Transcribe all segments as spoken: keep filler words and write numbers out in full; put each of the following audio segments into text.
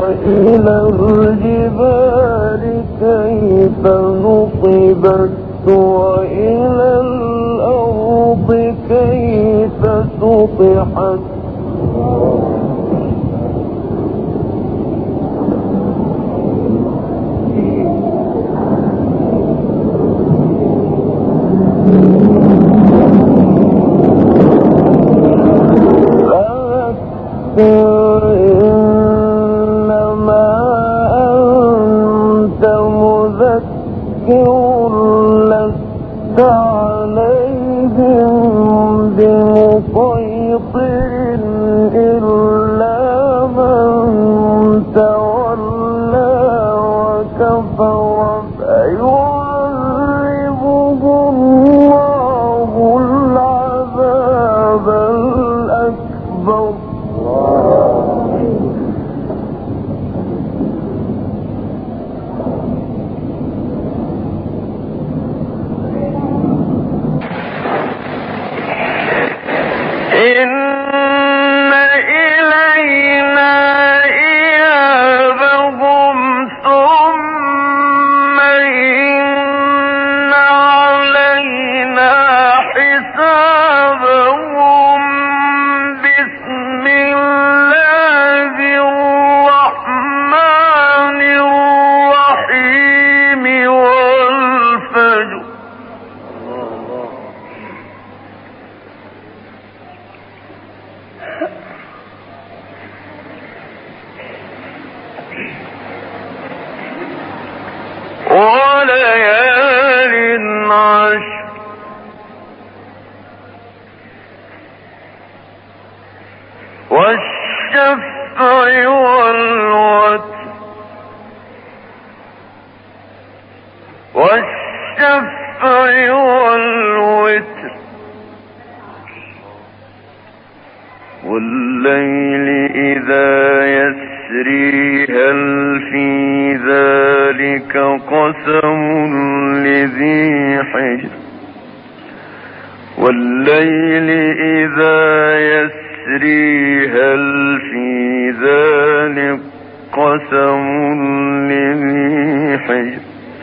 وإلى الجبال كيف نصبت وإلى الأرض كيف سطحت إنما أنت مذكر لست عليهم بمسيطر إلا من تولى وكفر فيعذبه الله العذاب الأكبر. إن إلينا إيابهم ثم إن علينا حسابهم. بسم الله الرحمن الرحيم والفجر. وليال عشر والشفع والوتر والشفع والوتر والليل إذا يسري هل في ذلك قسم لذي حجر. والليل إذا يسري هل في ذلك قسم لذي حجر.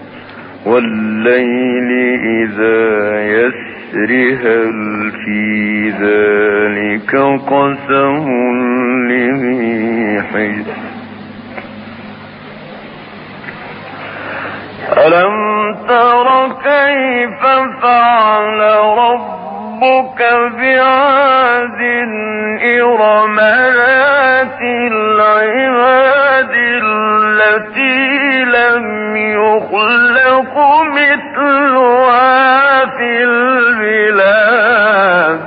والليل إذا يسري هل في ذلك قسم لذي حجر. ألم تر كيف فعل ربك بعاد إرم ذات العماد التي لم يخلق مثلها في البلاد.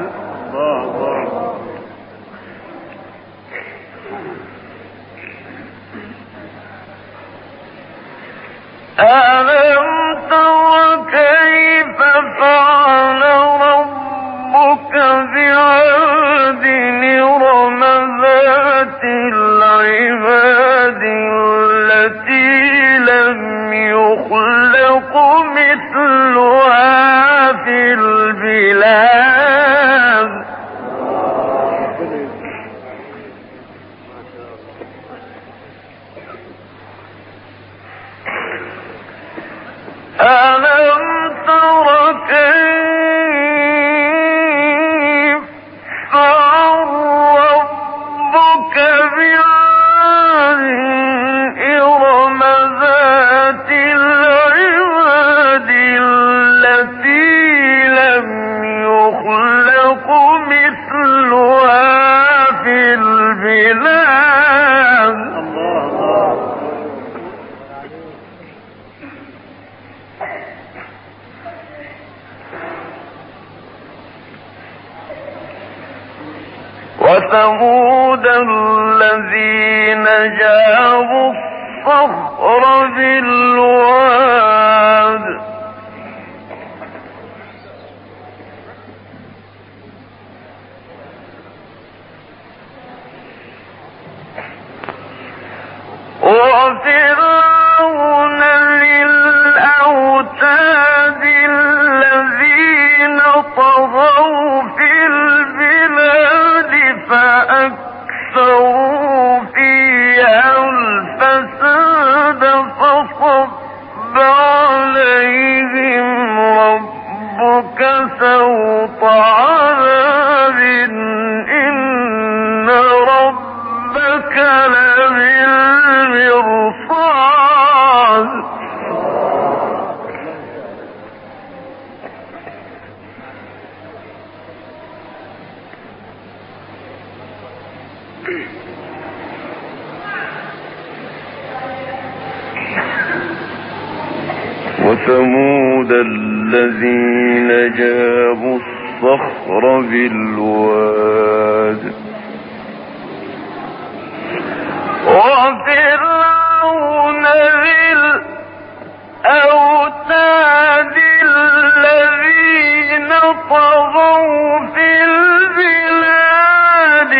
ألم تر كيف فعل ربك بعاد إرم ذات العماد التي لم يخلق مثلها في البلاد. ألم تر كيف فعل ربك بعاد إرم ذات العماد التي لم يخلق مثلها في البلاد. وثمود الذين جابوا الصخر بالواد وفرعون ذي الأوتاد الذين طغوا في البلاد فأكثروا فيها سوط عذاب إن ربك لبالمرصاد وثمود الذين جابوا الصخر بالواد وفرعون ذي الأوتاد الذين طغوا في البلاد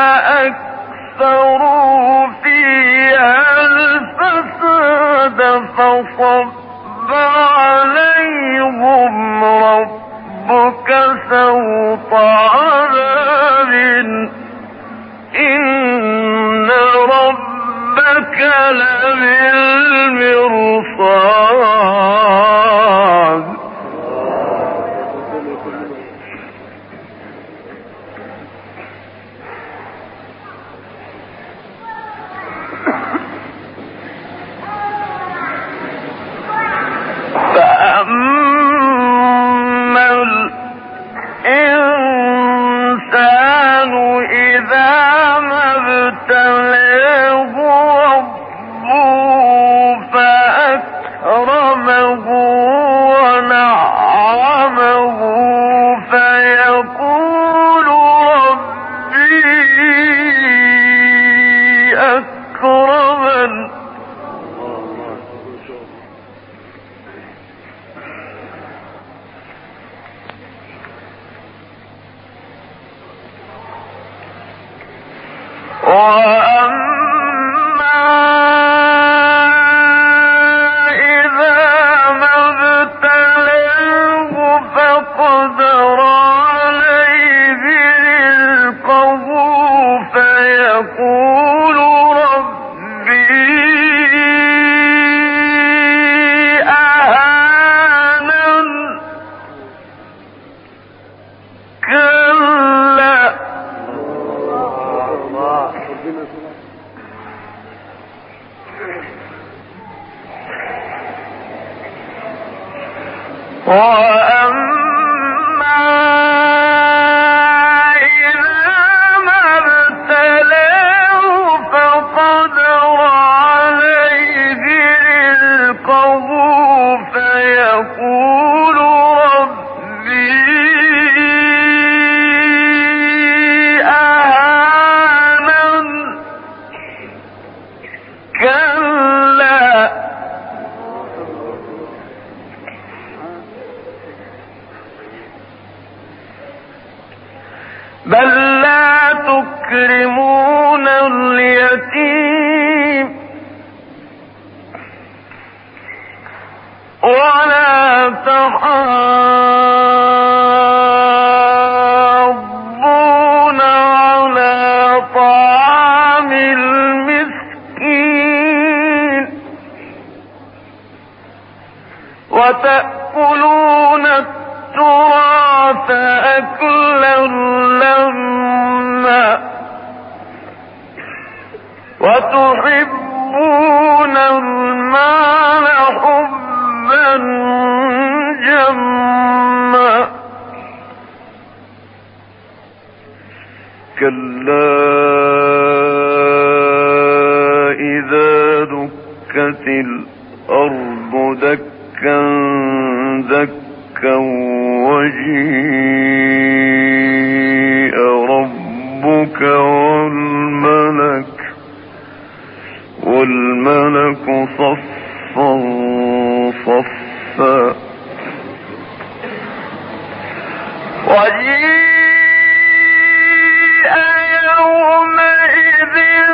فأكثروا فيها الفساد فصب عليهم ربك سوط عذاب إن ربك لبالمرصاد فأما الإنسان إذا ما ابتلاه ربه فأكرمه ونعمه فيقول ربي أكرمن وأما إذا ما ابتلاه فقدر عليه رزقه فيقول ربي أهانن كلا وأما إذا ما ابتلاه فقدر عليه رزقه فيقول ربي أهانن كلا بل لا تكرمون اليتيم ولا تحاضون على طعام المسكين وتأكلون التراث أكلا لما وتحبون المال حبا جما كلا إذا دكت الأرض دكا دكا وجيء ربك والملك والملك صفا صفا وجيء يومئذ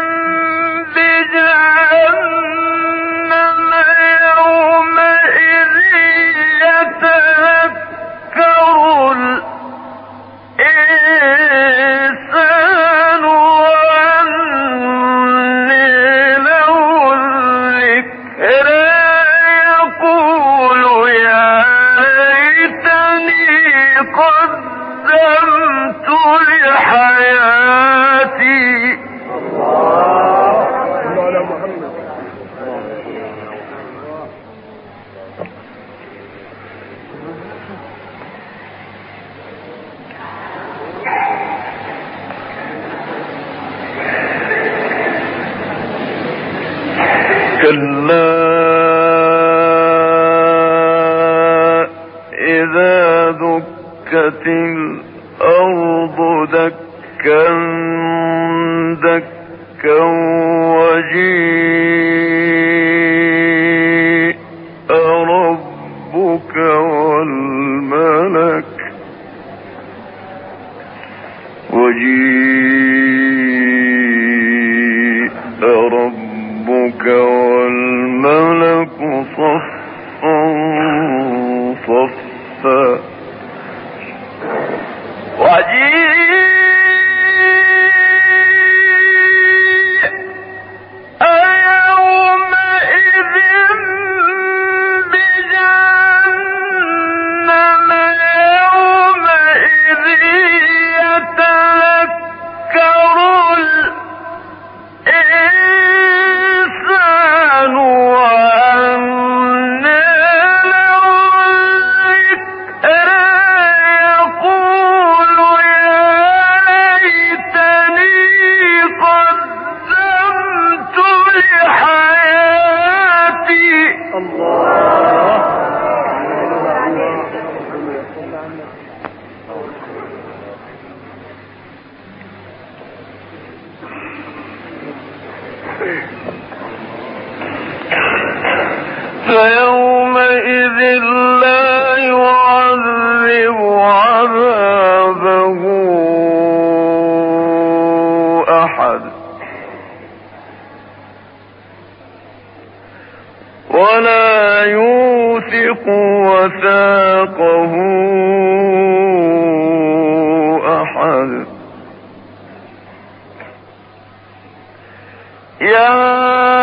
بجهنم يومئذ يتذكر الإنسان وأنى له الذكرى يقول يا ليتني قدمت كلا إذا دكت الأرض دكا دكا وجيء ربك والملك وجيء ربك والملك صفا صفا وجيء فيومئذ لا يعذب عذابه أحد ولا يوثق وثاقه أحد. يا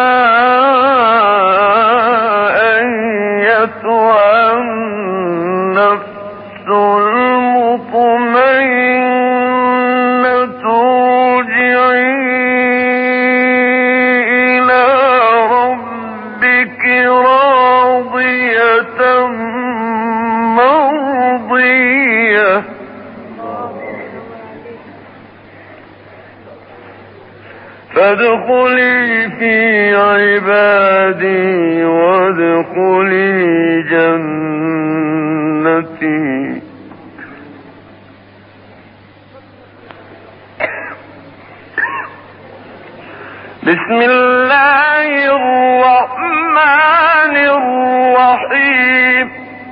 النفس المطمئنة ارجعي إلى ربك راضية مرضية فادخلي في عبادي وادخلي جنتي. بسم الله الرحمن الرحيم.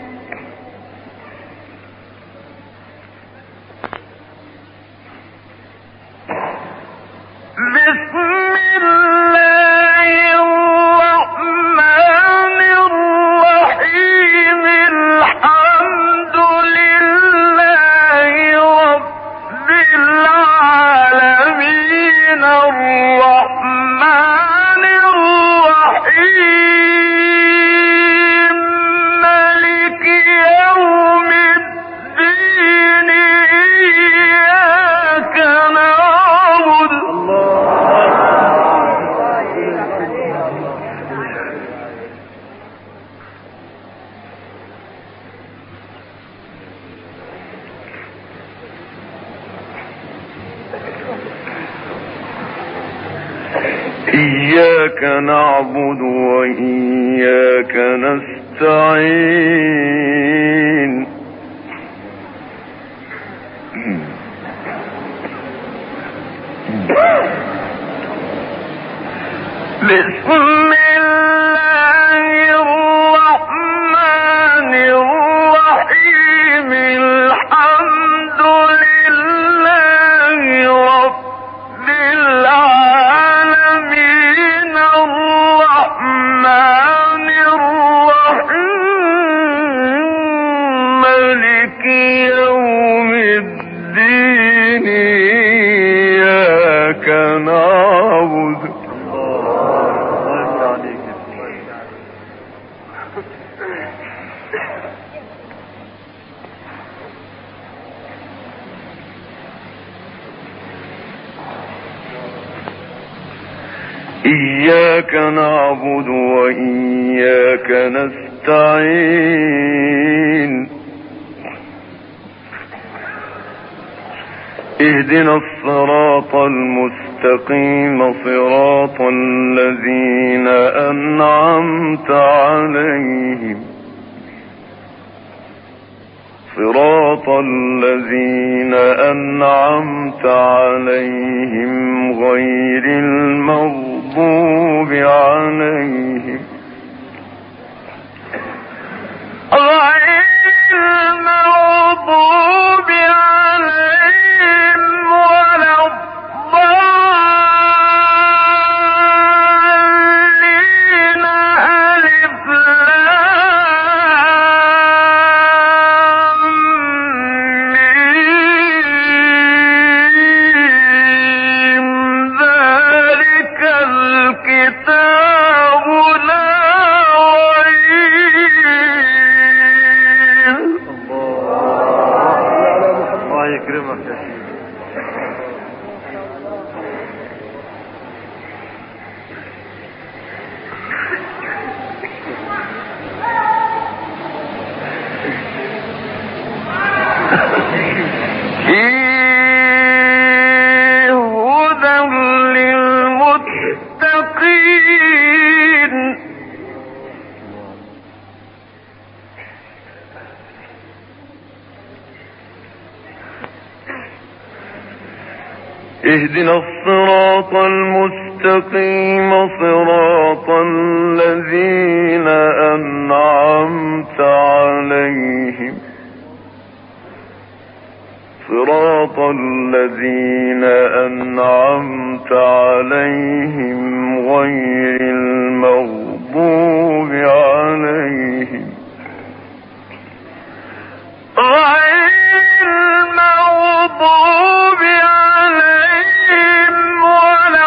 بسم الله الرحمن الرحيم. الحمد لله رب العالمين الرحمن الرحيم مالك يوم الدين إياك نعبد إياك نعبد وإياك نستعين. بسم الله الرحمن الرحيم. الحمد لله رب العالمين الرحمن الرحيم مالك يوم الدين إياك نعبد إياك نعبد وإياك نستعين. اهدنا الصراط المستقيم المستقيم صراط الذين أنعمت عليهم صراط الذين أنعمت عليهم غير المغضوب عليهم غير المغضوب عليهم ولا الضالين ألف لام ميم ذلك الكتاب لا يكرمك يا سيدي. فيه هدى للمتقين اهدنا الصراط المستقيم صراط الذين أنعمت عليهم صراط الذين أنعمت عليهم غير المغضوب عليهم غير المغضوب عليهم ولا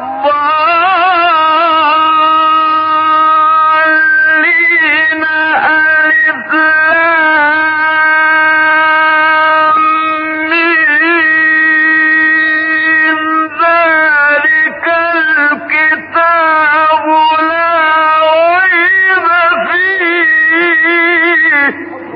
الضالين ألف لام ميم ذلك الكتاب لا ريب فيه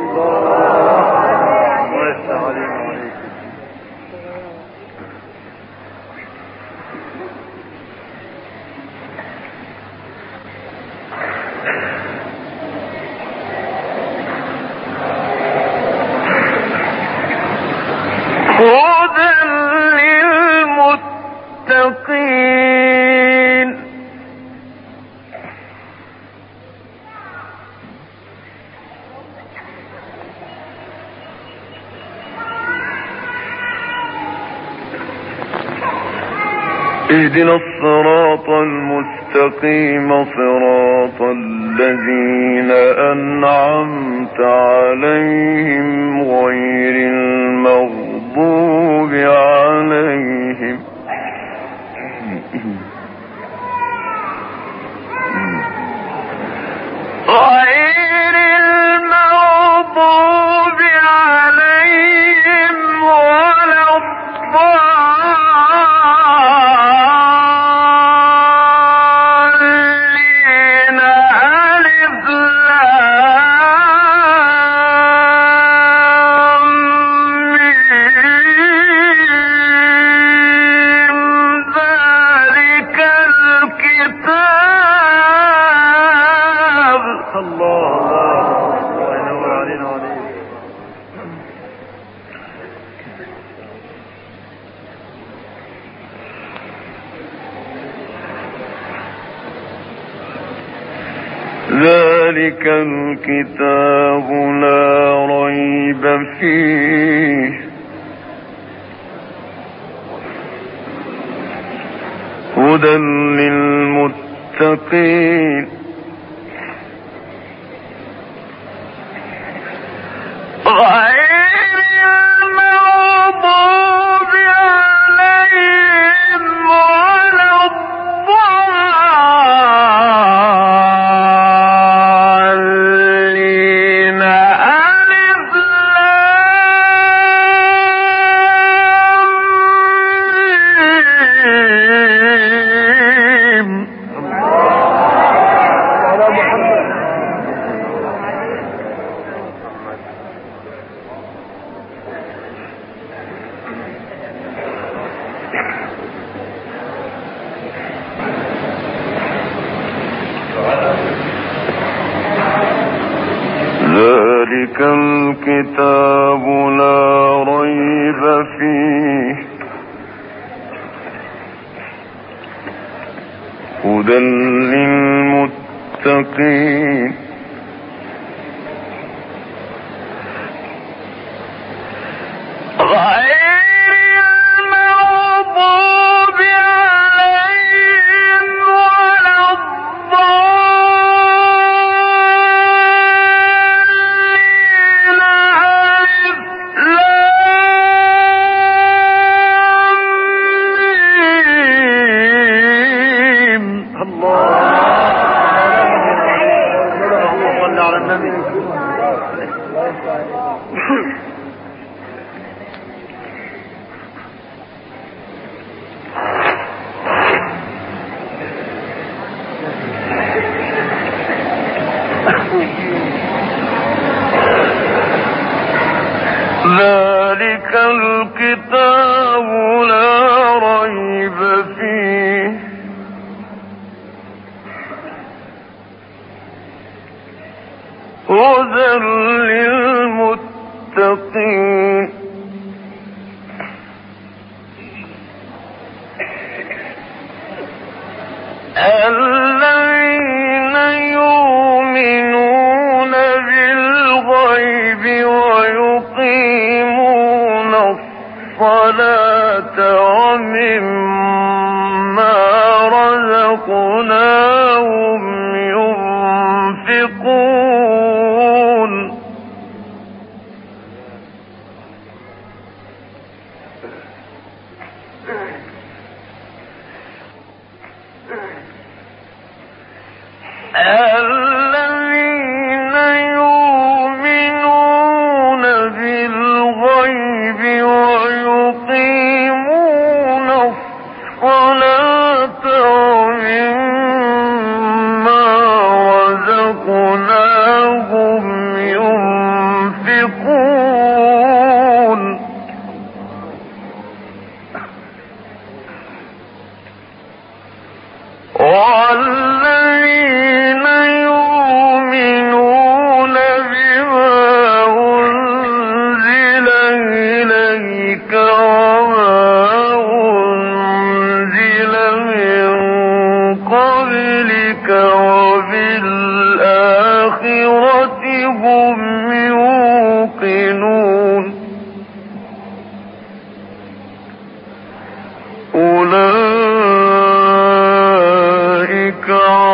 هدى للمتقين اهدنا الصراط المستقيم صراط الذين أنعمت عليهم غير المغضوب عليهم غير المغضوب عليهم ولا الضالين ألف لام ميم ذلك الكتاب الله الله ينور علينا وعليك. ذلك الكتاب لا ريب فيه هدى للمتقين غير المغضوب عليهم ولا الضالين ألف لام ميم ذلك الكتاب لا ريب فيه هدى للمتقين ذلك الكتاب لا ريب فيه هدى للمتقين الذين يؤمنون بالغيب ويقيمون الصلاة ومما رزقناهم ينفقون الذين يؤمنون بالغيب ويقيمون الصلاة ومما رزقناهم ينفقون والذين يؤمنون بما أنزل إليك وما أنزل من قبلك وبالآخرة هم يوقنون أولئك